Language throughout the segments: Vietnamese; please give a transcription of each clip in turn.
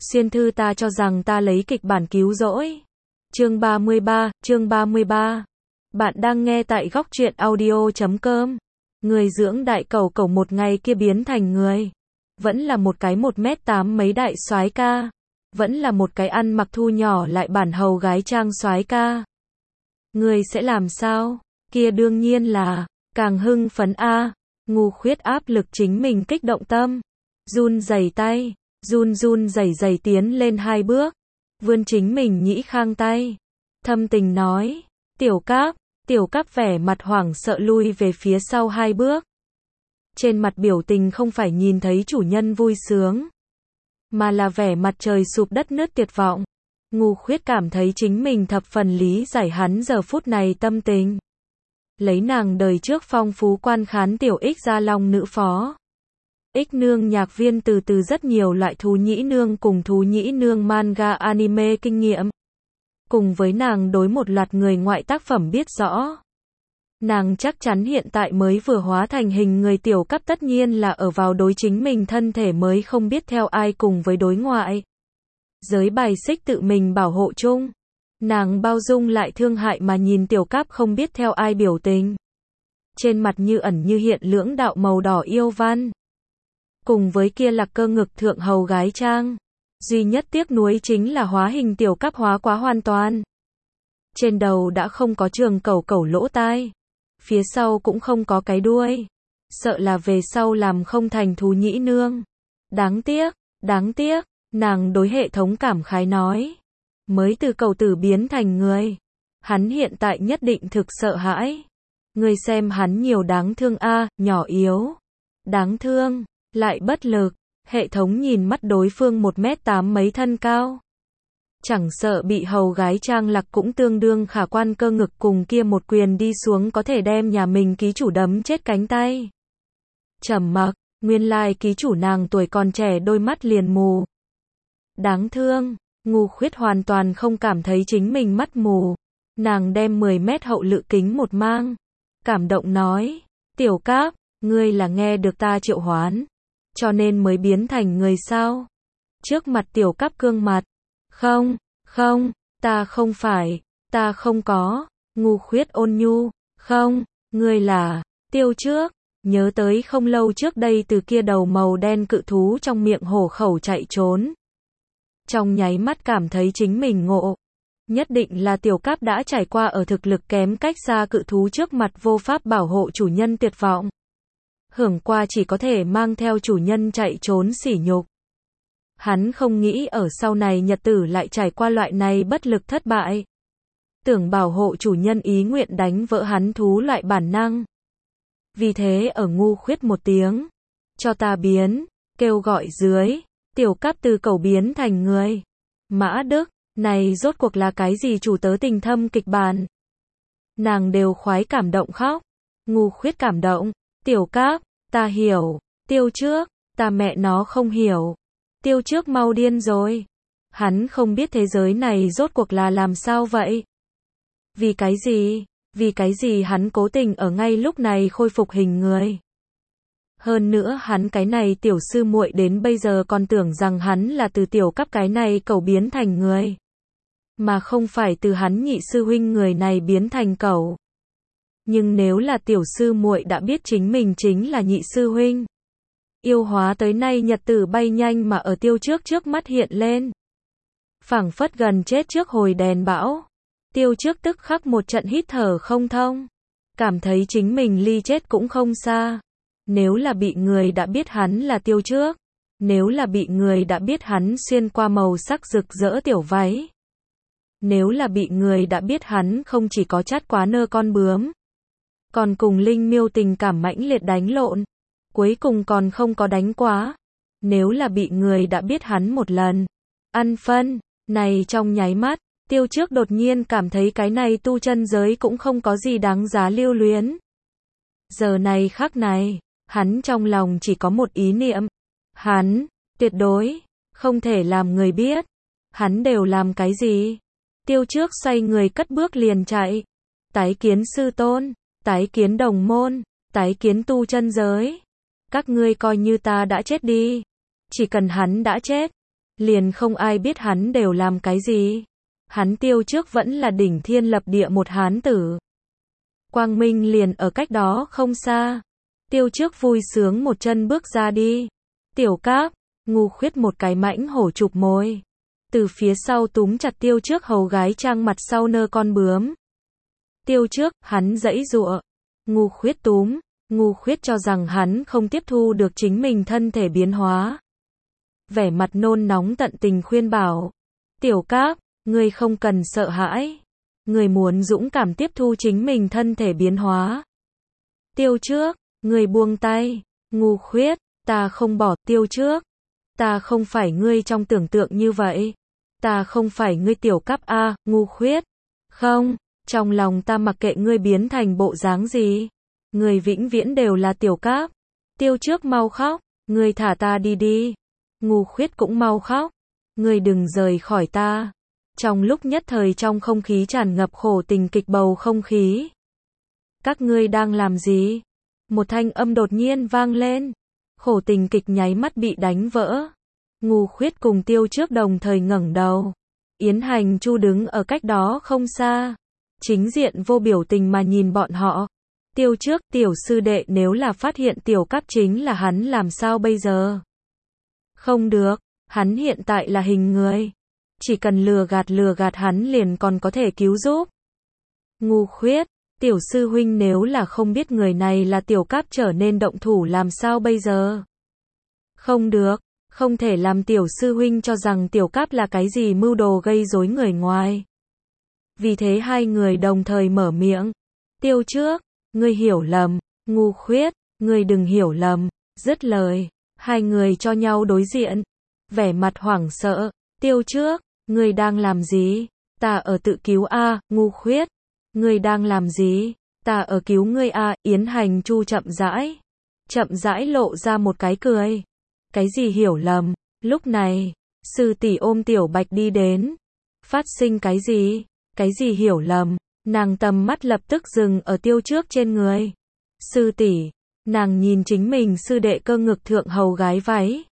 Xuyên thư ta cho rằng ta lấy kịch bản cứu rỗi. Chương 33. Bạn đang nghe tại góc truyện audio.com. Người dưỡng đại cẩu cẩu một ngày kia biến thành người. Vẫn là một cái 1m8 mấy đại soái ca. Vẫn là một cái ăn mặc thu nhỏ lại bản hầu gái trang soái ca. Người sẽ làm sao? Kia đương nhiên là càng hưng phấn a. Ngu Khuyết áp lực chính mình kích động tâm, run rẩy tay, run rẩy tiến lên 2 bước, vươn chính mình nhĩ khang tay, thâm tình nói, tiểu cáp vẻ mặt hoảng sợ lui về phía sau 2 bước. Trên mặt biểu tình không phải nhìn thấy chủ nhân vui sướng, mà là vẻ mặt trời sụp đất nứt tuyệt vọng. Ngu Khuyết cảm thấy chính mình thập phần lý giải hắn giờ phút này tâm tình. Lấy nàng đời trước phong phú quan khán tiểu ích gia long nữ phó. Ích nương nhạc viên từ rất nhiều loại thú nhĩ nương cùng thú nhĩ nương manga anime kinh nghiệm. Cùng với nàng đối một loạt người ngoại tác phẩm biết rõ. Nàng chắc chắn hiện tại mới vừa hóa thành hình người tiểu cấp tất nhiên là ở vào đối chính mình thân thể mới không biết theo ai cùng với đối ngoại. Giới bài xích tự mình bảo hộ chung. Nàng bao dung lại thương hại mà nhìn tiểu cáp không biết theo ai biểu tình. Trên mặt như ẩn như hiện lưỡng đạo màu đỏ yêu văn. Cùng với kia lạc cơ ngực thượng hầu gái trang. Duy nhất tiếc nuối chính là hóa hình tiểu cáp hóa quá hoàn toàn. Trên đầu đã không có trường cẩu lỗ tai. Phía sau cũng không có cái đuôi. Sợ là về sau làm không thành thú nhĩ nương. Đáng tiếc, nàng đối hệ thống cảm khái nói. Mới từ cẩu tử biến thành người. Hắn hiện tại nhất định thực sợ hãi. Người xem hắn nhiều đáng thương a, nhỏ yếu. Đáng thương, lại bất lực. Hệ thống nhìn mắt đối phương 1m8 mấy thân cao. Chẳng sợ bị hầu gái trang lạc cũng tương đương khả quan cơ ngực cùng kia một quyền đi xuống có thể đem nhà mình ký chủ đấm chết cánh tay. Trầm mặc, nguyên lai ký chủ nàng tuổi còn trẻ đôi mắt liền mù. Đáng thương. Ngu Khuyết hoàn toàn không cảm thấy chính mình mắt mù. Nàng đem 10 mét hậu lự kính một mang. Cảm động nói, tiểu cáp, ngươi là nghe được ta triệu hoán. Cho nên mới biến thành người sao? Trước mặt tiểu cáp cương mặt. Không, ta không phải, ta không có. Ngu Khuyết ôn nhu, không, ngươi là, Tiêu Trước. Nhớ tới không lâu trước đây từ kia đầu màu đen cự thú trong miệng hổ khẩu chạy trốn. Trong nháy mắt cảm thấy chính mình ngộ. Nhất định là tiểu cáp đã trải qua ở thực lực kém cách xa cự thú trước mặt vô pháp bảo hộ chủ nhân tuyệt vọng. Hưởng qua chỉ có thể mang theo chủ nhân chạy trốn sỉ nhục. Hắn không nghĩ ở sau này nhật tử lại trải qua loại này bất lực thất bại. Tưởng bảo hộ chủ nhân ý nguyện đánh vỡ hắn thú loại bản năng. Vì thế ở Ngu Khuyết một tiếng. Cho ta biến, kêu gọi dưới. Tiểu cáp từ cẩu biến thành người. Mã Đức, này rốt cuộc là cái gì chủ tớ tình thâm kịch bản. Nàng đều khoái cảm động khóc. Ngu Khuyết cảm động. Tiểu cáp, ta hiểu. Tiêu Trước, ta mẹ nó không hiểu. Tiêu Trước mau điên rồi. Hắn không biết thế giới này rốt cuộc là làm sao vậy. Vì cái gì hắn cố tình ở ngay lúc này khôi phục hình người. Hơn nữa hắn cái này tiểu sư muội đến bây giờ còn tưởng rằng hắn là từ tiểu cáp cái này cẩu biến thành người. Mà không phải từ hắn nhị sư huynh người này biến thành cẩu. Nhưng nếu là tiểu sư muội đã biết chính mình chính là nhị sư huynh. Yêu hóa tới nay nhật tử bay nhanh mà ở Tiêu trước mắt hiện lên. Phảng phất gần chết trước hồi đèn bão. Tiêu Trước tức khắc một trận hít thở không thông. Cảm thấy chính mình ly chết cũng không xa. Nếu là bị người đã biết hắn là Tiêu Trước. Nếu là bị người đã biết hắn xuyên qua màu sắc rực rỡ tiểu váy. Nếu là bị người đã biết hắn không chỉ có chát quá nơ con bướm. Còn cùng Linh Miêu tình cảm mãnh liệt đánh lộn. Cuối cùng còn không có đánh quá. Nếu là bị người đã biết hắn một lần. Ăn phân, này trong nháy mắt. Tiêu Trước đột nhiên cảm thấy cái này tu chân giới cũng không có gì đáng giá lưu luyến. Giờ này khắc này, hắn trong lòng chỉ có một ý niệm. Hắn, tuyệt đối, không thể làm người biết. Hắn đều làm cái gì? Tiêu Trước xoay người cất bước liền chạy. Tái kiến sư tôn, tái kiến đồng môn, tái kiến tu chân giới. Các ngươi coi như ta đã chết đi. Chỉ cần hắn đã chết, liền không ai biết hắn đều làm cái gì. Hắn Tiêu Trước vẫn là đỉnh thiên lập địa một hán tử. Quang minh liền ở cách đó không xa. Tiêu Trước vui sướng một chân bước ra đi. Tiểu Cáp, Ngu Khuyết một cái mãnh hổ chụp môi. Từ phía sau túm chặt Tiêu Trước hầu gái trang mặt sau nơ con bướm. Tiêu Trước, hắn giãy giụa. Ngu Khuyết túm. Ngu Khuyết cho rằng hắn không tiếp thu được chính mình thân thể biến hóa. Vẻ mặt nôn nóng tận tình khuyên bảo. Tiểu Cáp, ngươi không cần sợ hãi. Ngươi muốn dũng cảm tiếp thu chính mình thân thể biến hóa. Tiêu Trước, ngươi buông tay. Ngu Khuyết, ta không bỏ. Tiêu Trước, ta không phải ngươi trong tưởng tượng như vậy. Ta không phải ngươi Tiểu Cáp a. Ngu Khuyết, không, trong lòng ta mặc kệ ngươi biến thành bộ dáng gì. Ngươi vĩnh viễn đều là Tiểu Cáp. Tiêu Trước mau khóc, ngươi thả ta đi đi. Ngu Khuyết cũng mau khóc, ngươi đừng rời khỏi ta. Trong lúc nhất thời trong không khí tràn ngập khổ tình kịch bầu không khí. Các ngươi đang làm gì? Một thanh âm đột nhiên vang lên. Khổ tình kịch nháy mắt bị đánh vỡ. Ngu Khuyết cùng Tiêu Trước đồng thời ngẩng đầu. Yến Hành Chu đứng ở cách đó không xa. Chính diện vô biểu tình mà nhìn bọn họ. Tiêu Trước, tiểu sư đệ nếu là phát hiện Tiểu Cáp chính là hắn làm sao bây giờ? Không được, hắn hiện tại là hình người. Chỉ cần lừa gạt hắn liền còn có thể cứu giúp. Ngu Khuyết, tiểu sư huynh nếu là không biết người này là Tiểu Cáp trở nên động thủ làm sao bây giờ? Không được, không thể làm tiểu sư huynh cho rằng Tiểu Cáp là cái gì mưu đồ gây rối người ngoài. Vì thế hai người đồng thời mở miệng. Tiêu Trước, ngươi hiểu lầm. Ngu Khuyết, ngươi đừng hiểu lầm. Dứt lời, hai người cho nhau đối diện. Vẻ mặt hoảng sợ. Tiêu Trước, ngươi đang làm gì? Ta ở tự cứu a. Ngu Khuyết, ngươi đang làm gì? Ta ở cứu ngươi a. Yến Hành Chu chậm rãi lộ ra một cái cười. Cái gì hiểu lầm? Lúc này, sư tỷ ôm Tiểu Bạch đi đến. Phát sinh cái gì? Cái gì hiểu lầm? Nàng tầm mắt lập tức dừng ở Tiêu Trước trên người. Sư tỷ, nàng nhìn chính mình sư đệ cơ ngực thượng hầu gái váy.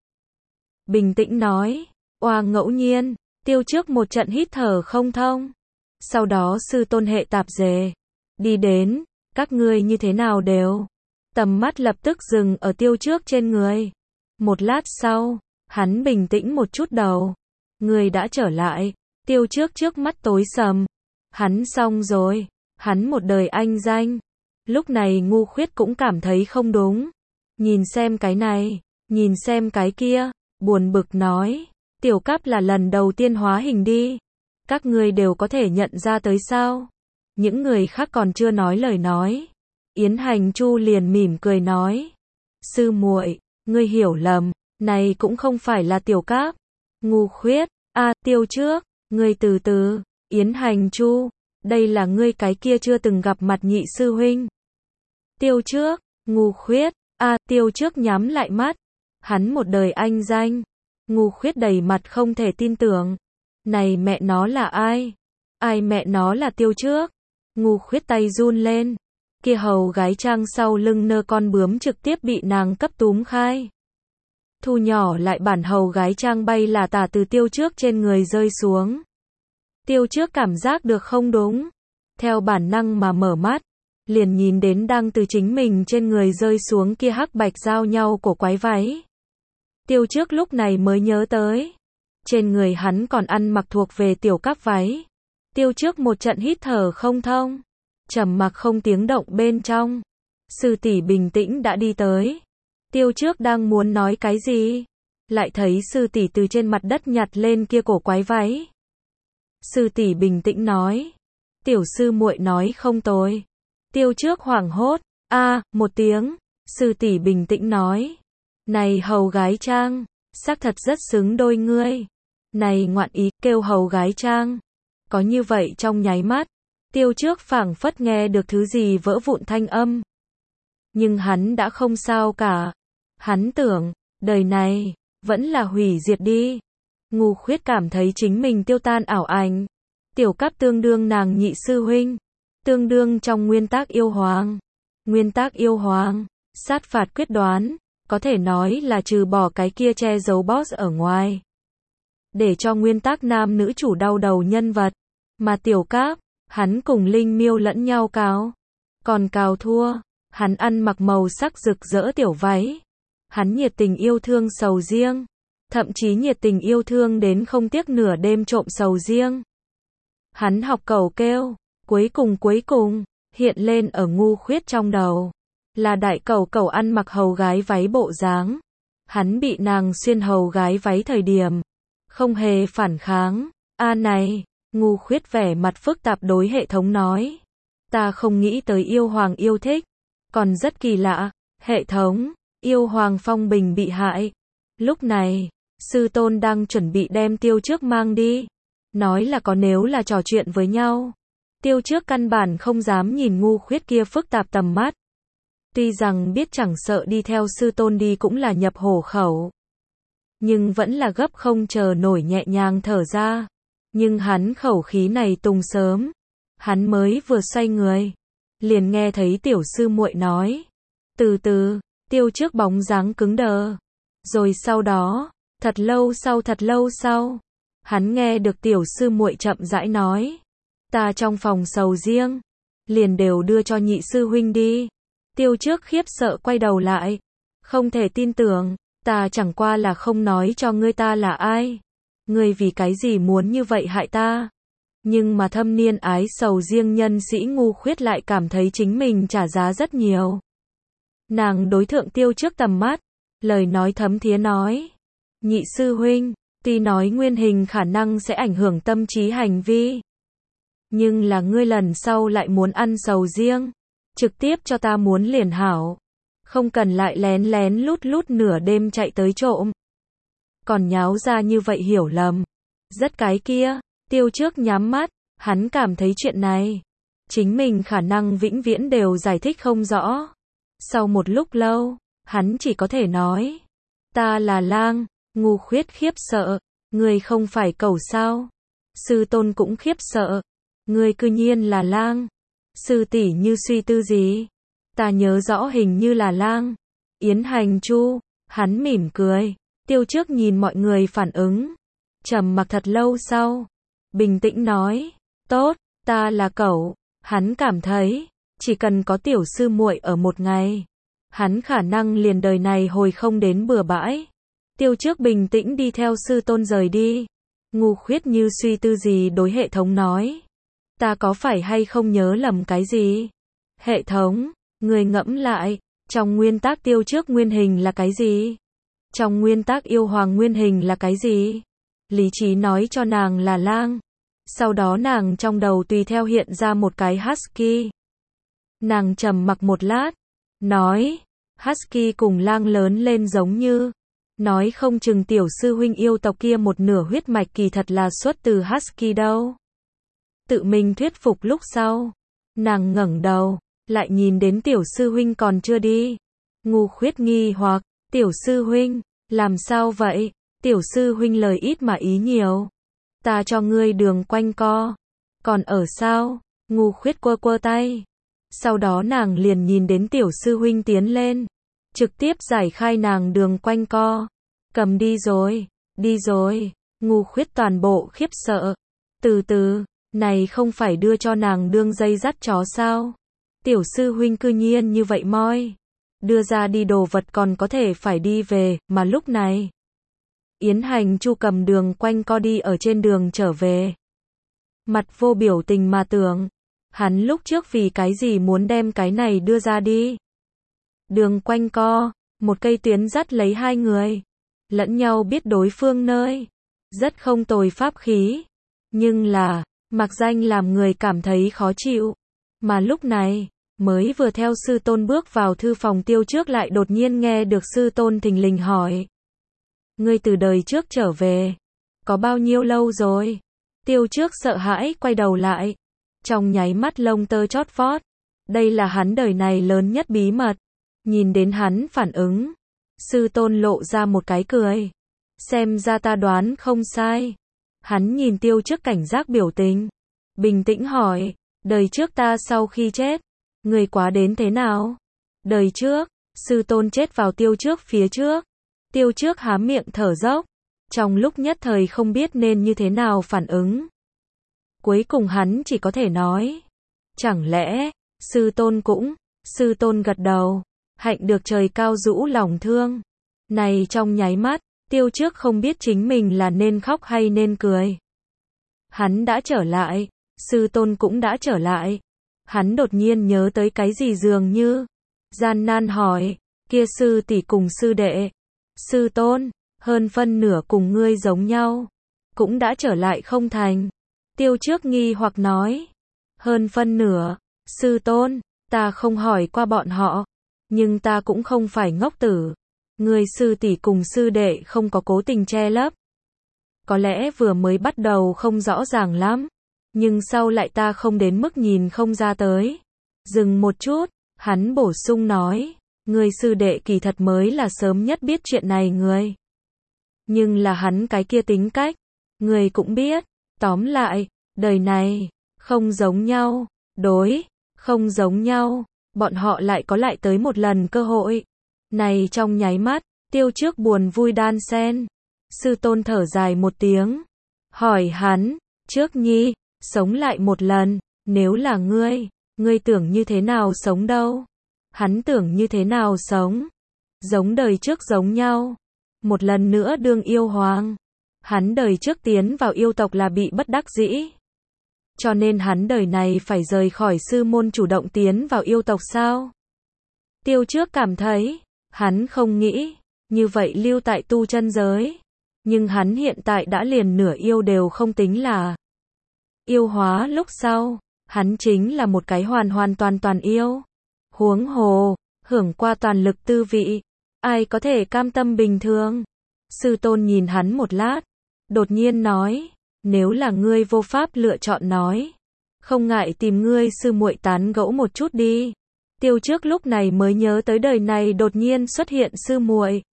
Bình tĩnh nói, oa ngẫu nhiên, Tiêu Trước một trận hít thở không thông. Sau đó sư tôn hệ tạp dề. Đi đến, các ngươi như thế nào đều. Tầm mắt lập tức dừng ở Tiêu Trước trên người. Một lát sau, hắn bình tĩnh một chút đầu. Người đã trở lại. Tiêu Trước trước mắt tối sầm. Hắn xong rồi. Hắn một đời anh danh. Lúc này Ngu Khuyết cũng cảm thấy không đúng. Nhìn xem cái này, nhìn xem cái kia, buồn bực nói. Tiểu Cáp là lần đầu tiên hóa hình đi. Các ngươi đều có thể nhận ra tới sao? Những người khác còn chưa nói lời nói. Yến Hành Chu liền mỉm cười nói. Sư muội, ngươi hiểu lầm, này cũng không phải là Tiểu Cáp. Ngu Khuyết, Tiêu Trước, ngươi từ từ. Yến Hành Chu, đây là ngươi cái kia chưa từng gặp mặt nhị sư huynh. Tiêu Trước, Ngu Khuyết, Tiêu Trước nhắm lại mắt. Hắn một đời anh danh. Ngu Khuyết đầy mặt không thể tin tưởng. Này mẹ nó là ai? Ai mẹ nó là Tiêu Trước? Ngu Khuyết tay run lên. Kia hầu gái trang sau lưng nơ con bướm trực tiếp bị nàng cấp túm khai. Thu nhỏ lại bản hầu gái trang bay là tả từ Tiêu Trước trên người rơi xuống. Tiêu Trước cảm giác được không đúng. Theo bản năng mà mở mắt. Liền nhìn đến đang từ chính mình trên người rơi xuống kia hắc bạch giao nhau của quái váy. Tiêu Trước lúc này mới nhớ tới. Trên người hắn còn ăn mặc thuộc về Tiểu Cáp váy. Tiêu Trước một trận hít thở không thông. Trầm mặc không tiếng động bên trong. Sư tỷ bình tĩnh đã đi tới. Tiêu Trước đang muốn nói cái gì? Lại thấy sư tỷ từ trên mặt đất nhặt lên kia cổ quái váy. Sư tỷ bình tĩnh nói. Tiểu sư muội nói không tồi. Tiêu Trước hoảng hốt. Một tiếng. Sư tỷ bình tĩnh nói. Này hầu gái trang. Xác thật rất xứng đôi ngươi. Này ngoạn ý, kêu hầu gái trang. Có như vậy trong nháy mắt. Tiêu Trước phảng phất nghe được thứ gì vỡ vụn thanh âm. Nhưng hắn đã không sao cả. Hắn tưởng, đời này, vẫn là hủy diệt đi. Ngu Khuyết cảm thấy chính mình tiêu tan ảo ảnh. Tiểu Cáp tương đương nàng nhị sư huynh. Tương đương trong nguyên tắc yêu hoàng. Nguyên tắc yêu hoàng, sát phạt quyết đoán. Có thể nói là trừ bỏ cái kia che giấu boss ở ngoài. để cho nguyên tắc nam nữ chủ đau đầu nhân vật. Mà Tiểu Cáp, hắn cùng Linh Miêu lẫn nhau cào. Còn cào thua, hắn ăn mặc màu sắc rực rỡ tiểu váy. Hắn nhiệt tình yêu thương sầu riêng. Thậm chí nhiệt tình yêu thương đến không tiếc nửa đêm trộm sầu riêng. Hắn học cẩu kêu, cuối cùng, hiện lên ở Ngu Khuyết trong đầu. Là đại cẩu cẩu ăn mặc hầu gái váy bộ dáng. Hắn bị nàng xuyên hầu gái váy thời điểm. Không hề phản kháng. Này, Ngu Khuyết vẻ mặt phức tạp đối hệ thống nói. Ta không nghĩ tới yêu hoàng yêu thích. Còn rất kỳ lạ, hệ thống, yêu hoàng phong bình bị hại. Lúc này, sư tôn đang chuẩn bị đem Tiêu Trước mang đi. Nói là có nếu là trò chuyện với nhau. Tiêu Trước căn bản không dám nhìn Ngu Khuyết kia phức tạp tầm mắt. Tuy rằng biết chẳng sợ đi theo sư tôn đi cũng là nhập hổ khẩu. Nhưng vẫn là gấp không chờ nổi nhẹ nhàng thở ra. Nhưng hắn khẩu khí này tung sớm. Hắn mới vừa xoay người. Liền nghe thấy tiểu sư muội nói. Từ từ, Tiêu Trước bóng dáng cứng đờ. Rồi sau đó, thật lâu sau. Hắn nghe được tiểu sư muội chậm rãi nói. Ta trong phòng sầu riêng. Liền đều đưa cho nhị sư huynh đi. Tiêu Trước khiếp sợ quay đầu lại. Không thể tin tưởng, ta chẳng qua là không nói cho ngươi ta là ai. Ngươi vì cái gì muốn như vậy hại ta? Nhưng mà thâm niên ái sầu riêng nhân sĩ Ngu Khuyết lại cảm thấy chính mình trả giá rất nhiều. Nàng đối thượng Tiêu Trước tầm mắt, lời nói thấm thía nói. Nhị sư huynh, tuy nói nguyên hình khả năng sẽ ảnh hưởng tâm trí hành vi. Nhưng là ngươi lần sau lại muốn ăn sầu riêng. Trực tiếp cho ta muốn liền hảo. Không cần lại lén lén lút nửa đêm chạy tới trộm. Còn nháo ra như vậy hiểu lầm. Rất cái kia, Tiêu Trước nhắm mắt, hắn cảm thấy chuyện này. Chính mình khả năng vĩnh viễn đều giải thích không rõ. Sau một lúc lâu, hắn chỉ có thể nói. Ta là lang. Ngu Khuyết khiếp sợ. Ngươi không phải cẩu sao? Sư tôn cũng khiếp sợ. Ngươi cư nhiên là lang. Sư tỷ như suy tư gì? Ta nhớ rõ hình như là lang. Yến Hành Chu. Hắn mỉm cười. Tiêu Trước nhìn mọi người phản ứng. Trầm mặc thật lâu sau. Bình tĩnh nói. Tốt, ta là cẩu. Hắn cảm thấy. Chỉ cần có tiểu sư muội ở một ngày. Hắn khả năng liền đời này hồi không đến bừa bãi. Tiêu Trước bình tĩnh đi theo sư tôn rời đi. Ngu Khuyết như suy tư gì đối hệ thống nói. Ta có phải hay không nhớ lầm cái gì? Hệ thống, người ngẫm lại, trong nguyên tắc Tiêu Trước nguyên hình là cái gì? Trong nguyên tắc yêu hoàng nguyên hình là cái gì? Lý trí nói cho nàng là lang. Sau đó nàng trong đầu tùy theo hiện ra một cái husky. Nàng trầm mặc một lát, nói, husky cùng lang lớn lên giống như. Nói không chừng tiểu sư huynh yêu tộc kia một nửa huyết mạch kỳ thật là xuất từ husky đâu. Tự mình thuyết phục lúc sau. Nàng ngẩng đầu, lại nhìn đến tiểu sư huynh còn chưa đi. Ngu Khuyết nghi hoặc, tiểu sư huynh, làm sao vậy? Tiểu sư huynh lời ít mà ý nhiều. Ta cho ngươi đường quanh co. Còn ở sao? Ngu Khuyết quơ quơ tay. Sau đó nàng liền nhìn đến tiểu sư huynh tiến lên. Trực tiếp giải khai nàng đường quanh co. Cầm đi rồi, đi rồi. Ngu Khuyết toàn bộ khiếp sợ. Từ từ. Này không phải đưa cho nàng đương dây dắt chó sao? Tiểu sư huynh cư nhiên như vậy moi. Đưa ra đi đồ vật còn có thể phải đi về, mà lúc này. Yến Hành Chu cầm đường quanh co đi ở trên đường trở về. Mặt vô biểu tình mà tưởng. Hắn lúc trước vì cái gì muốn đem cái này đưa ra đi. Đường quanh co, một cây tuyến dắt lấy hai người. Lẫn nhau biết đối phương nơi. Rất không tồi pháp khí. Nhưng là, mặc danh làm người cảm thấy khó chịu. Mà lúc này, mới vừa theo sư tôn bước vào thư phòng Tiêu Trước lại đột nhiên nghe được sư tôn thình lình hỏi. Ngươi từ đời trước trở về. Có bao nhiêu lâu rồi? Tiêu Trước sợ hãi quay đầu lại. Trong nháy mắt lông tơ chót vót. Đây là hắn đời này lớn nhất bí mật. Nhìn đến hắn phản ứng. Sư tôn lộ ra một cái cười. Xem ra ta đoán không sai. Hắn nhìn Tiêu Trước cảnh giác biểu tình. Bình tĩnh hỏi. Đời trước ta sau khi chết. Người quá đến thế nào? Đời trước. Sư tôn chết vào Tiêu Trước phía trước. Tiêu Trước há miệng thở dốc. Trong lúc nhất thời không biết nên như thế nào phản ứng. Cuối cùng hắn chỉ có thể nói. Chẳng lẽ, sư tôn cũng, sư tôn gật đầu. Hạnh được trời cao rũ lòng thương. Này trong nháy mắt, Tiêu Trước không biết chính mình là nên khóc hay nên cười. Hắn đã trở lại, sư tôn cũng đã trở lại. Hắn đột nhiên nhớ tới cái gì dường như. Gian nan hỏi, kia sư tỷ cùng sư đệ. Sư tôn, hơn phân nửa cùng ngươi giống nhau. Cũng đã trở lại không thành. Tiêu Trước nghi hoặc nói. Hơn phân nửa, sư tôn, ta không hỏi qua bọn họ. Nhưng ta cũng không phải ngốc tử. Người sư tỷ cùng sư đệ không có cố tình che lấp. Có lẽ vừa mới bắt đầu không rõ ràng lắm. Nhưng sau lại ta không đến mức nhìn không ra tới. Dừng một chút, hắn bổ sung nói. Người sư đệ kỳ thật mới là sớm nhất biết chuyện này người. Nhưng là hắn cái kia tính cách. Người cũng biết. Tóm lại, đời này, không giống nhau. Đối, không giống nhau. Bọn họ lại có lại tới một lần cơ hội. Này trong nháy mắt, Tiêu Trước buồn vui đan xen. Sư tôn thở dài một tiếng. Hỏi hắn, Trước nhi, sống lại một lần, nếu là ngươi tưởng như thế nào sống đâu? Hắn tưởng như thế nào sống? Giống đời trước giống nhau. Một lần nữa đương yêu hoàng. Hắn đời trước tiến vào yêu tộc là bị bất đắc dĩ. Cho nên hắn đời này phải rời khỏi sư môn chủ động tiến vào yêu tộc sao? Tiêu Trước cảm thấy, hắn không nghĩ, như vậy lưu tại tu chân giới. Nhưng hắn hiện tại đã liền nửa yêu đều không tính là. Yêu hóa lúc sau, hắn chính là một cái hoàn hoàn toàn toàn yêu. Huống hồ, hưởng qua toàn lực tư vị. Ai có thể cam tâm bình thường? Sư tôn nhìn hắn một lát. Đột nhiên nói, nếu là ngươi vô pháp lựa chọn nói. Không ngại tìm ngươi sư muội tán gẫu một chút đi. Tiêu Trước lúc này mới nhớ tới đời này đột nhiên xuất hiện sư muội.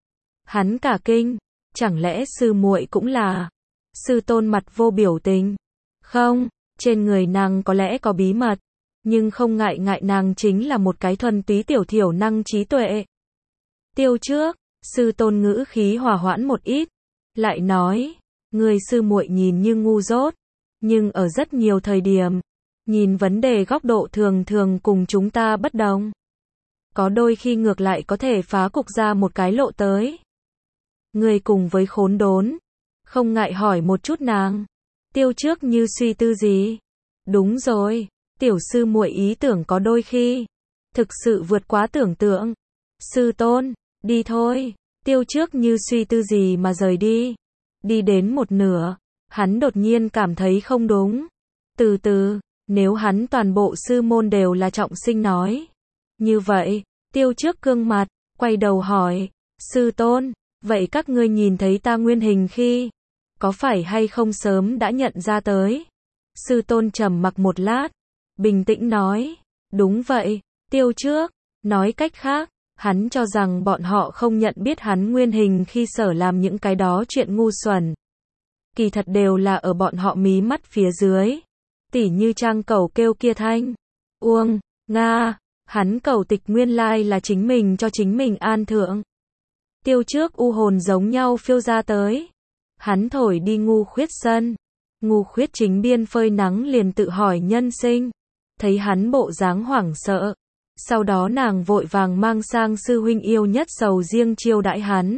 Hắn cả kinh, chẳng lẽ sư muội cũng là? Sư tôn mặt vô biểu tình. Không, trên người nàng có lẽ có bí mật, nhưng không ngại nàng chính là một cái thuần túy tiểu thiểu năng trí tuệ. Tiêu Trước, sư tôn ngữ khí hòa hoãn một ít, lại nói, người sư muội nhìn như ngu dốt, nhưng ở rất nhiều thời điểm, nhìn vấn đề góc độ thường thường cùng chúng ta bất đồng. Có đôi khi ngược lại có thể phá cục ra một cái lộ tới. Người cùng với khốn đốn, không ngại hỏi một chút nàng. Tiêu Trước như suy tư gì? Đúng rồi, tiểu sư muội ý tưởng có đôi khi thực sự vượt quá tưởng tượng. Sư tôn, đi thôi. Tiêu Trước như suy tư gì mà rời đi. Đi đến một nửa, hắn đột nhiên cảm thấy không đúng. Từ từ, nếu hắn toàn bộ sư môn đều là trọng sinh nói. Như vậy, Tiêu Trước cương mặt, quay đầu hỏi, sư tôn, vậy các ngươi nhìn thấy ta nguyên hình khi, có phải hay không sớm đã nhận ra tới? Sư tôn trầm mặc một lát, bình tĩnh nói, đúng vậy, Tiêu Trước, nói cách khác, hắn cho rằng bọn họ không nhận biết hắn nguyên hình khi sở làm những cái đó chuyện ngu xuẩn. Kỳ thật đều là ở bọn họ mí mắt phía dưới. Tỉ như trang cầu kêu kia thanh. Uông, Nga, hắn cầu tịch nguyên lai là chính mình cho chính mình an thượng. Tiêu Trước u hồn giống nhau phiêu ra tới. Hắn thổi đi Ngu Khuyết sân. Ngu Khuyết chính biên phơi nắng liền tự hỏi nhân sinh. Thấy hắn bộ dáng hoảng sợ. Sau đó nàng vội vàng mang sang sư huynh yêu nhất sầu riêng chiêu đãi hắn.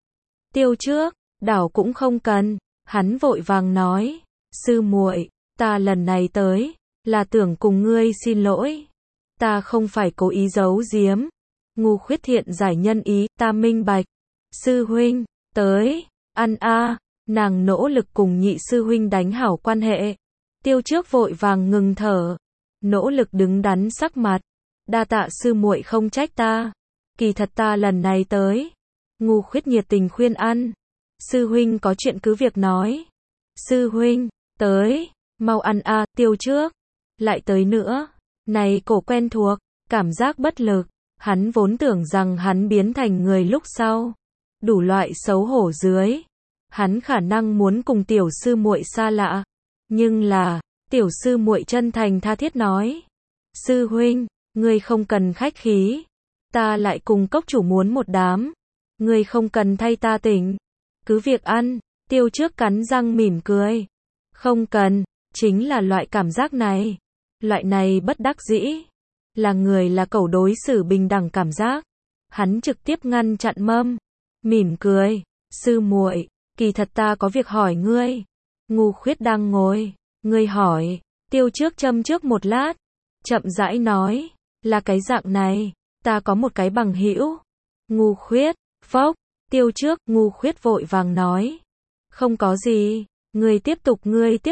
Tiêu Trước, đảo cũng không cần. Hắn vội vàng nói, sư muội, ta lần này tới, là tưởng cùng ngươi xin lỗi. Ta không phải cố ý giấu giếm. Ngu Khuyết thiện giải nhân ý, ta minh bạch. Sư huynh, tới, ăn a. Nàng nỗ lực cùng nhị sư huynh đánh hảo quan hệ. Tiêu Trước vội vàng ngừng thở. Nỗ lực đứng đắn sắc mặt. Đa tạ sư muội không trách ta. Kỳ thật ta lần này tới. Ngu Khuyết nhiệt tình khuyên ăn. Sư huynh có chuyện cứ việc nói. Sư huynh, tới, mau ăn a. Tiêu Trước, lại tới nữa. Này cổ quen thuộc, cảm giác bất lực. Hắn vốn tưởng rằng hắn biến thành người lúc sau. Đủ loại xấu hổ dưới. Hắn khả năng muốn cùng tiểu sư muội xa lạ. Nhưng là, tiểu sư muội chân thành tha thiết nói. Sư huynh, ngươi không cần khách khí. Ta lại cùng cốc chủ muốn một đám. Ngươi không cần thay ta tỉnh. Cứ việc ăn, Tiêu Trước cắn răng mỉm cười. Không cần, chính là loại cảm giác này. Loại này bất đắc dĩ. Là người là cẩu đối xử bình đẳng cảm giác. Hắn trực tiếp ngăn chặn Mâm. Mỉm cười. Sư muội, kỳ thật ta có việc hỏi ngươi. Ngu Khuyết đang ngồi. Ngươi hỏi. Tiêu Trước châm trước một lát. Chậm rãi nói. Là cái dạng này. Ta có một cái bằng hữu. Ngu Khuyết. Phốc. Tiêu Trước. Ngu Khuyết vội vàng nói. Không có gì. Ngươi tiếp tục.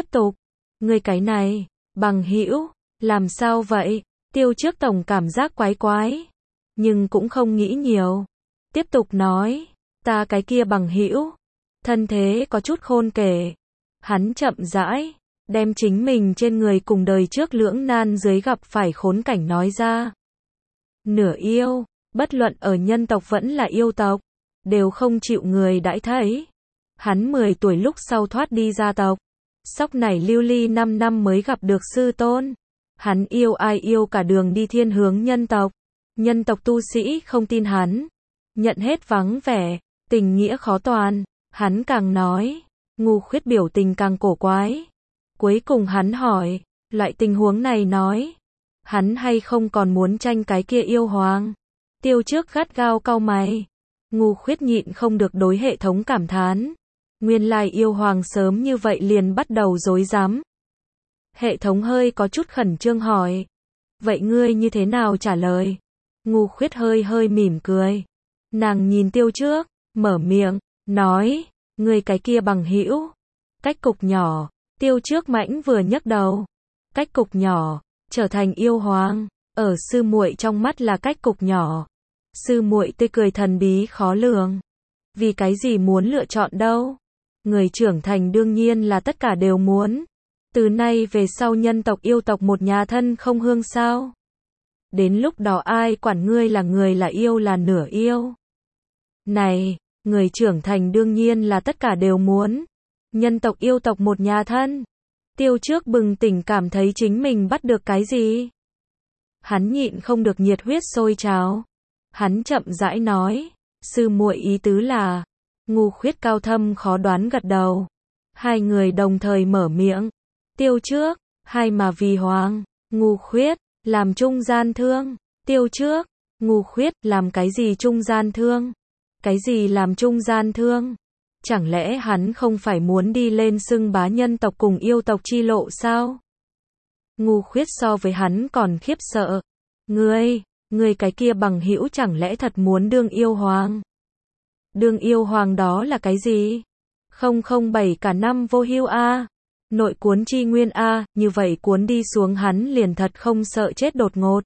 Ngươi cái này. Bằng hữu. Làm sao vậy? Tiêu Trước tổng cảm giác quái quái. Nhưng cũng không nghĩ nhiều. Tiếp tục nói. Ta cái kia bằng hữu. Thân thế có chút khôn kể. Hắn chậm rãi. Đem chính mình trên người cùng đời trước lưỡng nan dưới gặp phải khốn cảnh nói ra. Nửa yêu. Bất luận ở nhân tộc vẫn là yêu tộc. Đều không chịu người đãi thấy. Hắn 10 tuổi lúc sau thoát đi gia tộc. Sóc nảy lưu ly 5 năm mới gặp được sư tôn. Hắn yêu ai yêu cả đường đi thiên hướng nhân tộc. Nhân tộc tu sĩ không tin hắn. Nhận hết vắng vẻ. Tình nghĩa khó toàn. Hắn càng nói. Ngu Khuyết biểu tình càng cổ quái. Cuối cùng hắn hỏi. Loại tình huống này nói. Hắn hay không còn muốn tranh cái kia yêu hoàng. Tiêu Trước gắt gao cau mày. Ngu Khuyết nhịn không được đối hệ thống cảm thán. Nguyên lai yêu hoàng sớm như vậy liền bắt đầu rối rắm. Hệ thống hơi có chút khẩn trương hỏi. Vậy ngươi như thế nào trả lời? Ngu Khuyết hơi mỉm cười. Nàng nhìn Tiêu Trước, mở miệng, nói, ngươi cái kia bằng hữu. Cách cục nhỏ, Tiêu Trước mãnh vừa nhấc đầu. Cách cục nhỏ, trở thành yêu hoàng, ở sư muội trong mắt là cách cục nhỏ. Sư muội tươi cười thần bí khó lường. Vì cái gì muốn lựa chọn đâu? Người trưởng thành đương nhiên là tất cả đều muốn. Từ nay về sau nhân tộc yêu tộc một nhà thân không hương sao? Đến lúc đó ai quản ngươi là người là yêu là nửa yêu? Này, người trưởng thành đương nhiên là tất cả đều muốn. Nhân tộc yêu tộc một nhà thân. Tiêu Trước bừng tỉnh cảm thấy chính mình bắt được cái gì? Hắn nhịn không được nhiệt huyết sôi trào. Hắn chậm rãi nói, sư muội ý tứ là. Ngu Khuyết cao thâm khó đoán gật đầu. Hai người đồng thời mở miệng. Tiêu Trước, hai mà vì hoàng. Ngu Khuyết, làm trung gian thương. Tiêu Trước, Ngu Khuyết, làm cái gì trung gian thương? Cái gì làm trung gian thương? Chẳng lẽ hắn không phải muốn đi lên xưng bá nhân tộc cùng yêu tộc chi lộ sao? Ngu Khuyết so với hắn còn khiếp sợ. Ngươi cái kia bằng hữu chẳng lẽ thật muốn đương yêu hoàng? Đương yêu hoàng đó là cái gì? 007 cả năm vô hưu a. Nội cuốn chi nguyên a, như vậy cuốn đi xuống hắn liền thật không sợ chết đột ngột.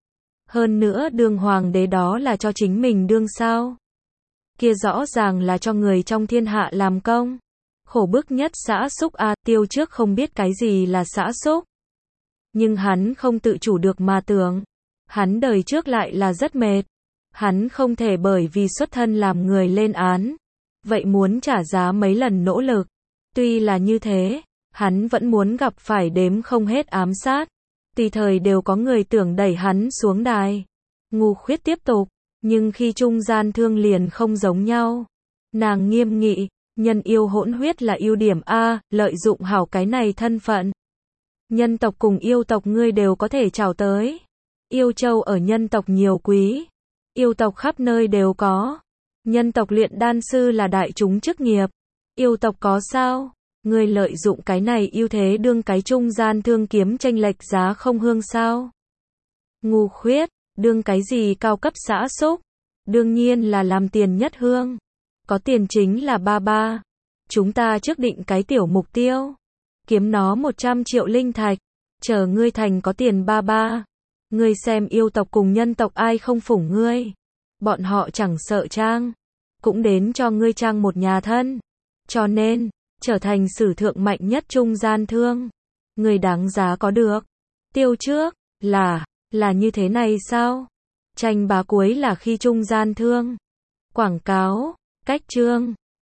Hơn nữa đương hoàng đế đó là cho chính mình đương sao? Kia rõ ràng là cho người trong thiên hạ làm công. Khổ bức nhất xã xúc a, Tiêu Trước không biết cái gì là xã xúc. Nhưng hắn không tự chủ được mà tưởng. Hắn đời trước lại là rất mệt. Hắn không thể bởi vì xuất thân làm người lên án. Vậy muốn trả giá mấy lần nỗ lực. Tuy là như thế, hắn vẫn muốn gặp phải đếm không hết ám sát. Tùy thời đều có người tưởng đẩy hắn xuống đài. Ngu Khuyết tiếp tục. Nhưng khi trung gian thương liền không giống nhau. Nàng nghiêm nghị, nhân yêu hỗn huyết là ưu điểm a, lợi dụng hảo cái này thân phận. Nhân tộc cùng yêu tộc ngươi đều có thể chào tới. Yêu châu ở nhân tộc nhiều quý. Yêu tộc khắp nơi đều có. Nhân tộc luyện đan sư là đại chúng chức nghiệp. Yêu tộc có sao? Ngươi lợi dụng cái này ưu thế đương cái trung gian thương kiếm chênh lệch giá không hương sao? Ngu Khuyết, đương cái gì cao cấp xã xúc? Đương nhiên là làm tiền nhất hương. Có tiền chính là ba. Chúng ta trước định cái tiểu mục tiêu. Kiếm nó 100 triệu linh thạch. Chờ ngươi thành có tiền ba. Ngươi xem yêu tộc cùng nhân tộc ai không phủng ngươi. Bọn họ chẳng sợ trang. Cũng đến cho ngươi trang một nhà thân. Cho nên, trở thành sử thượng mạnh nhất trung gian thương. Ngươi đáng giá có được. Tiêu Trước, là như thế này sao? Tranh bá cuối là khi trung gian thương. Quảng cáo, cách chương.